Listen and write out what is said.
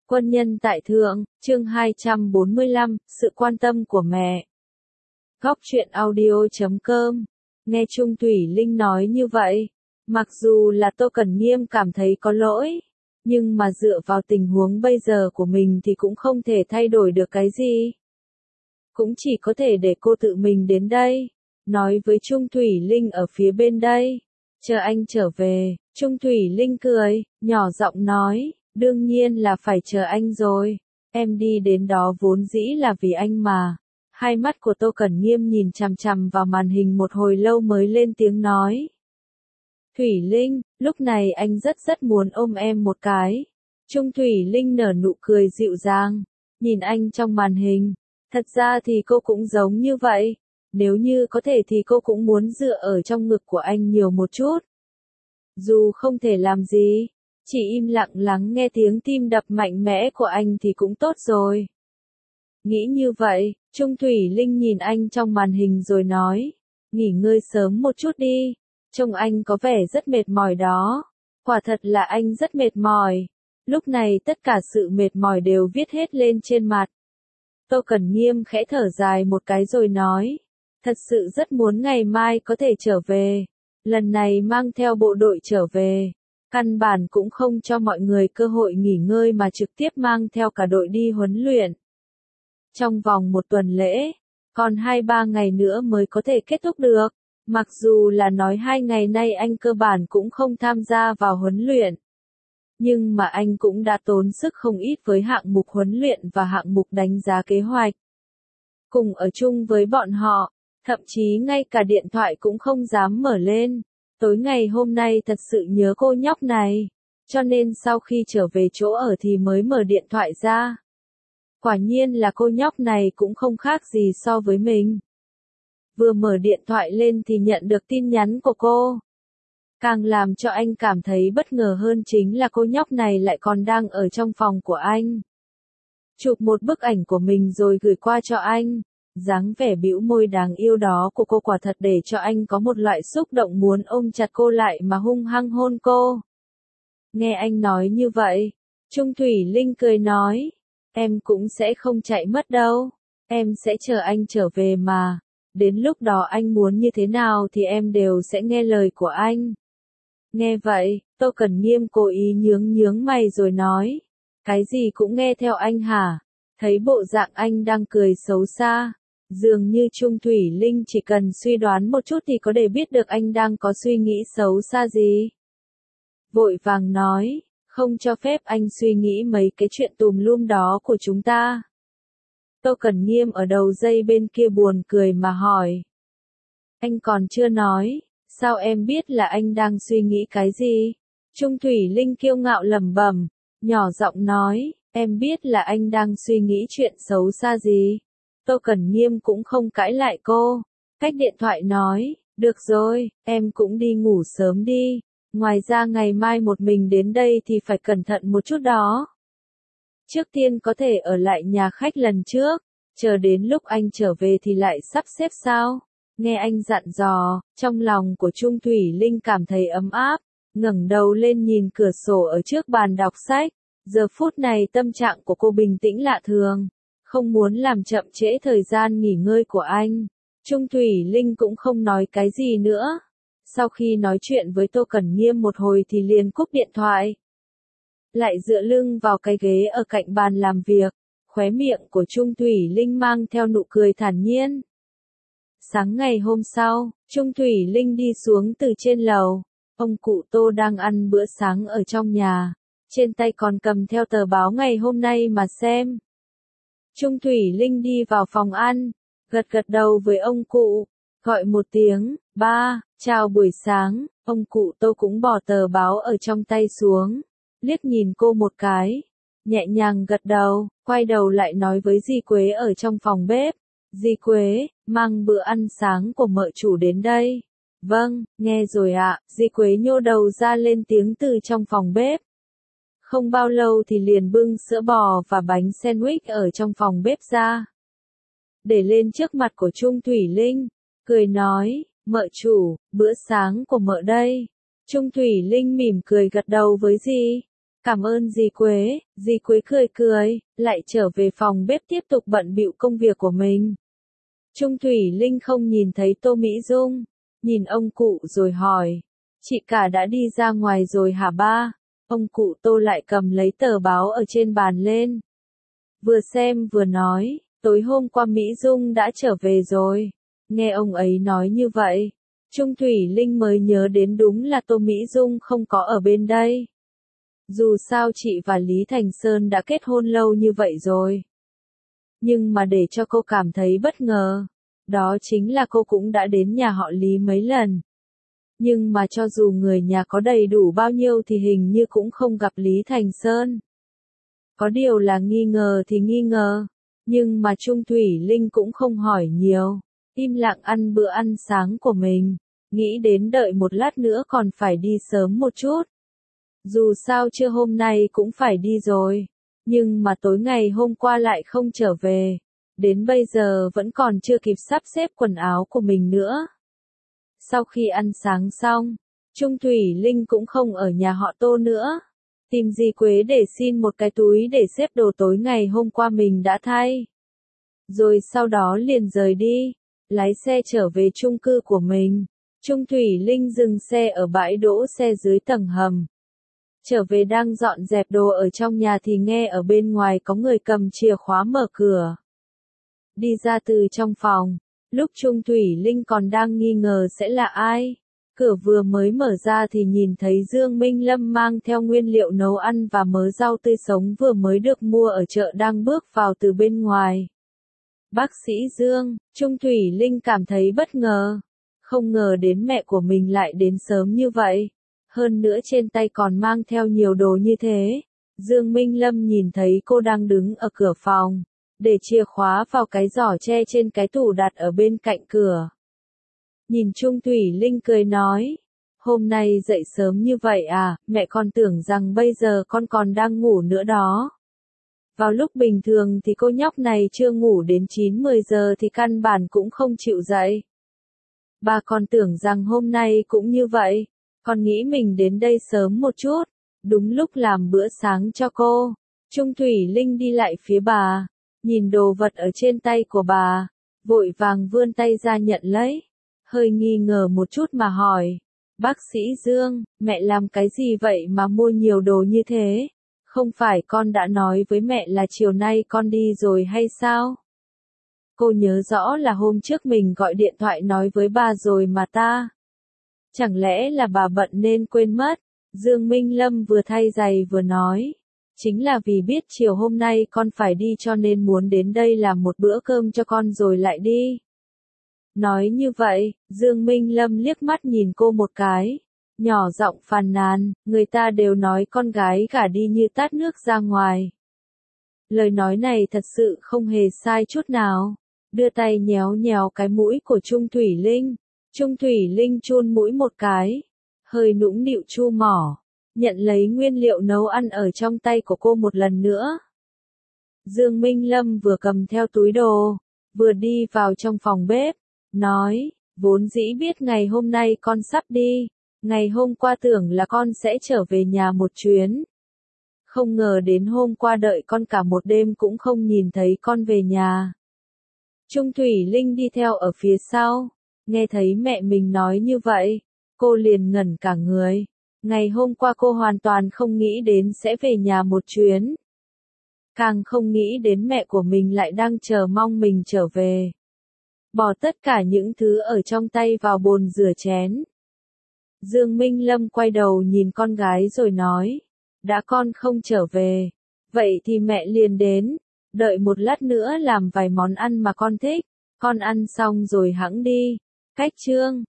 Quân nhân tại thượng, chương 245, sự quan tâm của mẹ. Góc truyện audio.com. Nghe Trung Thủy Linh nói như vậy, mặc dù là Tô Cẩn Nghiêm cảm thấy có lỗi, nhưng mà dựa vào tình huống bây giờ của mình thì cũng không thể thay đổi được cái gì. Cũng chỉ có thể để cô tự mình đến đây, nói với Trung Thủy Linh ở phía bên đây. Chờ anh trở về, Trung Thủy Linh cười, nhỏ giọng nói. Đương nhiên là phải chờ anh rồi, em đi đến đó vốn dĩ là vì anh mà. Hai mắt của Tô Cẩn Nghiêm nhìn chằm chằm vào màn hình một hồi lâu mới lên tiếng nói. Thủy Linh, lúc này anh rất muốn ôm em một cái. Trung Thủy Linh nở nụ cười dịu dàng, nhìn anh trong màn hình. Thật ra thì cô cũng giống như vậy, nếu như có thể thì cô cũng muốn dựa ở trong ngực của anh nhiều một chút. Dù không thể làm gì, chỉ im lặng lắng nghe tiếng tim đập mạnh mẽ của anh thì cũng tốt rồi. Nghĩ như vậy, Trung Thủy Linh nhìn anh trong màn hình rồi nói, nghỉ ngơi sớm một chút đi, trông anh có vẻ rất mệt mỏi đó. Quả thật là anh rất mệt mỏi. Lúc này tất cả sự mệt mỏi đều viết hết lên trên mặt. Tô Cẩn Nghiêm khẽ thở dài một cái rồi nói, thật sự rất muốn ngày mai có thể trở về. Lần này mang theo bộ đội trở về, căn bản cũng không cho mọi người cơ hội nghỉ ngơi mà trực tiếp mang theo cả đội đi huấn luyện. Trong vòng một tuần lễ, còn 2-3 ngày nữa mới có thể kết thúc được. Mặc dù là nói 2 ngày nay anh cơ bản cũng không tham gia vào huấn luyện. Nhưng mà anh cũng đã tốn sức không ít với hạng mục huấn luyện và hạng mục đánh giá kế hoạch. Cùng ở chung với bọn họ, thậm chí ngay cả điện thoại cũng không dám mở lên. Tối ngày hôm nay thật sự nhớ cô nhóc này, cho nên sau khi trở về chỗ ở thì mới mở điện thoại ra. Quả nhiên là cô nhóc này cũng không khác gì so với mình. Vừa mở điện thoại lên thì nhận được tin nhắn của cô. Càng làm cho anh cảm thấy bất ngờ hơn chính là cô nhóc này lại còn đang ở trong phòng của anh. Chụp một bức ảnh của mình rồi gửi qua cho anh. Dáng vẻ bĩu môi đáng yêu đó của cô quả thật để cho anh có một loại xúc động muốn ôm chặt cô lại mà hung hăng hôn cô. Nghe anh nói như vậy, Trung Thủy Linh cười nói, em cũng sẽ không chạy mất đâu, em sẽ chờ anh trở về mà, đến lúc đó anh muốn như thế nào thì em đều sẽ nghe lời của anh. Nghe vậy, Tô Cẩn Nghiêm cố ý nhướng mày rồi nói, cái gì cũng nghe theo anh hả? Thấy bộ dạng anh đang cười xấu xa. Dường như Trung Thủy Linh chỉ cần suy đoán một chút thì có thể biết được anh đang có suy nghĩ xấu xa gì. Vội vàng nói, không cho phép anh suy nghĩ mấy cái chuyện tùm lum đó của chúng ta. Tô Cẩn Nghiêm ở đầu dây bên kia buồn cười mà hỏi. Anh còn chưa nói, sao em biết là anh đang suy nghĩ cái gì? Trung Thủy Linh kiêu ngạo lẩm bẩm, nhỏ giọng nói, em biết là anh đang suy nghĩ chuyện xấu xa gì. Tô Cẩn Nghiêm cũng không cãi lại cô, cách điện thoại nói, được rồi, em cũng đi ngủ sớm đi, ngoài ra ngày mai một mình đến đây thì phải cẩn thận một chút đó. Trước tiên có thể ở lại nhà khách lần trước, chờ đến lúc anh trở về thì lại sắp xếp sao? Nghe anh dặn dò, trong lòng của Trung Thủy Linh cảm thấy ấm áp, ngẩng đầu lên nhìn cửa sổ ở trước bàn đọc sách, giờ phút này tâm trạng của cô bình tĩnh lạ thường. Không muốn làm chậm trễ thời gian nghỉ ngơi của anh. Trung Thủy Linh cũng không nói cái gì nữa. Sau khi nói chuyện với Tô Cẩn Nghiêm một hồi thì liền cúp điện thoại. Lại dựa lưng vào cái ghế ở cạnh bàn làm việc. Khóe miệng của Trung Thủy Linh mang theo nụ cười thản nhiên. Sáng ngày hôm sau, Trung Thủy Linh đi xuống từ trên lầu. Ông cụ Tô đang ăn bữa sáng ở trong nhà. Trên tay còn cầm theo tờ báo ngày hôm nay mà xem. Trung Thủy Linh đi vào phòng ăn, gật đầu với ông cụ, gọi một tiếng, ba, chào buổi sáng, ông cụ Tô cũng bỏ tờ báo ở trong tay xuống, liếc nhìn cô một cái, nhẹ nhàng gật đầu, quay đầu lại nói với dì Quế ở trong phòng bếp, dì Quế, mang bữa ăn sáng của mợ chủ đến đây. Vâng, nghe rồi ạ, dì Quế nhô đầu ra lên tiếng từ trong phòng bếp. Không bao lâu thì liền bưng sữa bò và bánh sandwich ở trong phòng bếp ra. Để lên trước mặt của Trung Thủy Linh, cười nói, mợ chủ, bữa sáng của mợ đây. Trung Thủy Linh mỉm cười gật đầu với dì. Cảm ơn dì Quế, dì Quế cười cười, lại trở về phòng bếp tiếp tục bận bịu công việc của mình. Trung Thủy Linh không nhìn thấy Tô Mỹ Dung, nhìn ông cụ rồi hỏi, chị cả đã đi ra ngoài rồi hả ba? Ông cụ Tô lại cầm lấy tờ báo ở trên bàn lên. Vừa xem vừa nói, tối hôm qua Mỹ Dung đã trở về rồi. Nghe ông ấy nói như vậy, Trung Thủy Linh mới nhớ đến đúng là Tô Mỹ Dung không có ở bên đây. Dù sao chị và Lý Thành Sơn đã kết hôn lâu như vậy rồi. Nhưng mà để cho cô cảm thấy bất ngờ, đó chính là cô cũng đã đến nhà họ Lý mấy lần. Nhưng mà cho dù người nhà có đầy đủ bao nhiêu thì hình như cũng không gặp Lý Thành Sơn. Có điều là nghi ngờ thì nghi ngờ, nhưng mà Trung Thủy Linh cũng không hỏi nhiều, im lặng ăn bữa ăn sáng của mình, nghĩ đến đợi một lát nữa còn phải đi sớm một chút. Dù sao trưa hôm nay cũng phải đi rồi, nhưng mà tối ngày hôm qua lại không trở về, đến bây giờ vẫn còn chưa kịp sắp xếp quần áo của mình nữa. Sau khi ăn sáng xong, Trung Thủy Linh cũng không ở nhà họ Tô nữa, tìm dì Quế để xin một cái túi để xếp đồ tối ngày hôm qua mình đã thay. Rồi sau đó liền rời đi, lái xe trở về chung cư của mình. Trung Thủy Linh dừng xe ở bãi đỗ xe dưới tầng hầm. Trở về đang dọn dẹp đồ ở trong nhà thì nghe ở bên ngoài có người cầm chìa khóa mở cửa. Đi ra từ trong phòng, lúc Trung Thủy Linh còn đang nghi ngờ sẽ là ai. Cửa vừa mới mở ra thì nhìn thấy Dương Minh Lâm mang theo nguyên liệu nấu ăn và mớ rau tươi sống vừa mới được mua ở chợ đang bước vào từ bên ngoài. Bác sĩ Dương, Trung Thủy Linh cảm thấy bất ngờ. Không ngờ đến mẹ của mình lại đến sớm như vậy. Hơn nữa trên tay còn mang theo nhiều đồ như thế. Dương Minh Lâm nhìn thấy cô đang đứng ở cửa phòng, để chìa khóa vào cái giỏ tre trên cái tủ đặt ở bên cạnh cửa. Nhìn Trung Thủy Linh cười nói, hôm nay dậy sớm như vậy à, mẹ con tưởng rằng bây giờ con còn đang ngủ nữa đó. Vào lúc bình thường thì cô nhóc này chưa ngủ đến 9-10 giờ thì căn bản cũng không chịu dậy. Bà còn tưởng rằng hôm nay cũng như vậy, còn nghĩ mình đến đây sớm một chút, đúng lúc làm bữa sáng cho cô. Trung Thủy Linh đi lại phía bà, nhìn đồ vật ở trên tay của bà, vội vàng vươn tay ra nhận lấy, hơi nghi ngờ một chút mà hỏi, bác sĩ Dương, mẹ làm cái gì vậy mà mua nhiều đồ như thế? Không phải con đã nói với mẹ là chiều nay con đi rồi hay sao? Cô nhớ rõ là hôm trước mình gọi điện thoại nói với bà rồi mà ta. Chẳng lẽ là bà bận nên quên mất? Dương Minh Lâm vừa thay giày vừa nói. Chính là vì biết chiều hôm nay con phải đi cho nên muốn đến đây làm một bữa cơm cho con rồi lại đi. Nói như vậy, Dương Minh Lâm liếc mắt nhìn cô một cái. Nhỏ giọng phàn nàn, người ta đều nói con gái gả đi như tát nước ra ngoài. Lời nói này thật sự không hề sai chút nào. Đưa tay nhéo nhéo cái mũi của Trung Thủy Linh. Trung Thủy Linh chun mũi một cái, hơi nũng nịu chu mỏ, nhận lấy nguyên liệu nấu ăn ở trong tay của cô một lần nữa. Dương Minh Lâm vừa cầm theo túi đồ, vừa đi vào trong phòng bếp, nói, vốn dĩ biết ngày hôm nay con sắp đi, ngày hôm qua tưởng là con sẽ trở về nhà một chuyến. Không ngờ đến hôm qua đợi con cả một đêm cũng không nhìn thấy con về nhà. Trung Thủy Linh đi theo ở phía sau. Nghe thấy mẹ mình nói như vậy, cô liền ngẩn cả người. Ngày hôm qua cô hoàn toàn không nghĩ đến sẽ về nhà một chuyến. Càng không nghĩ đến mẹ của mình lại đang chờ mong mình trở về. Bỏ tất cả những thứ ở trong tay vào bồn rửa chén. Dương Minh Lâm quay đầu nhìn con gái rồi nói, đã con không trở về, vậy thì mẹ liền đến, đợi một lát nữa làm vài món ăn mà con thích, con ăn xong rồi hẵng đi. Cách chương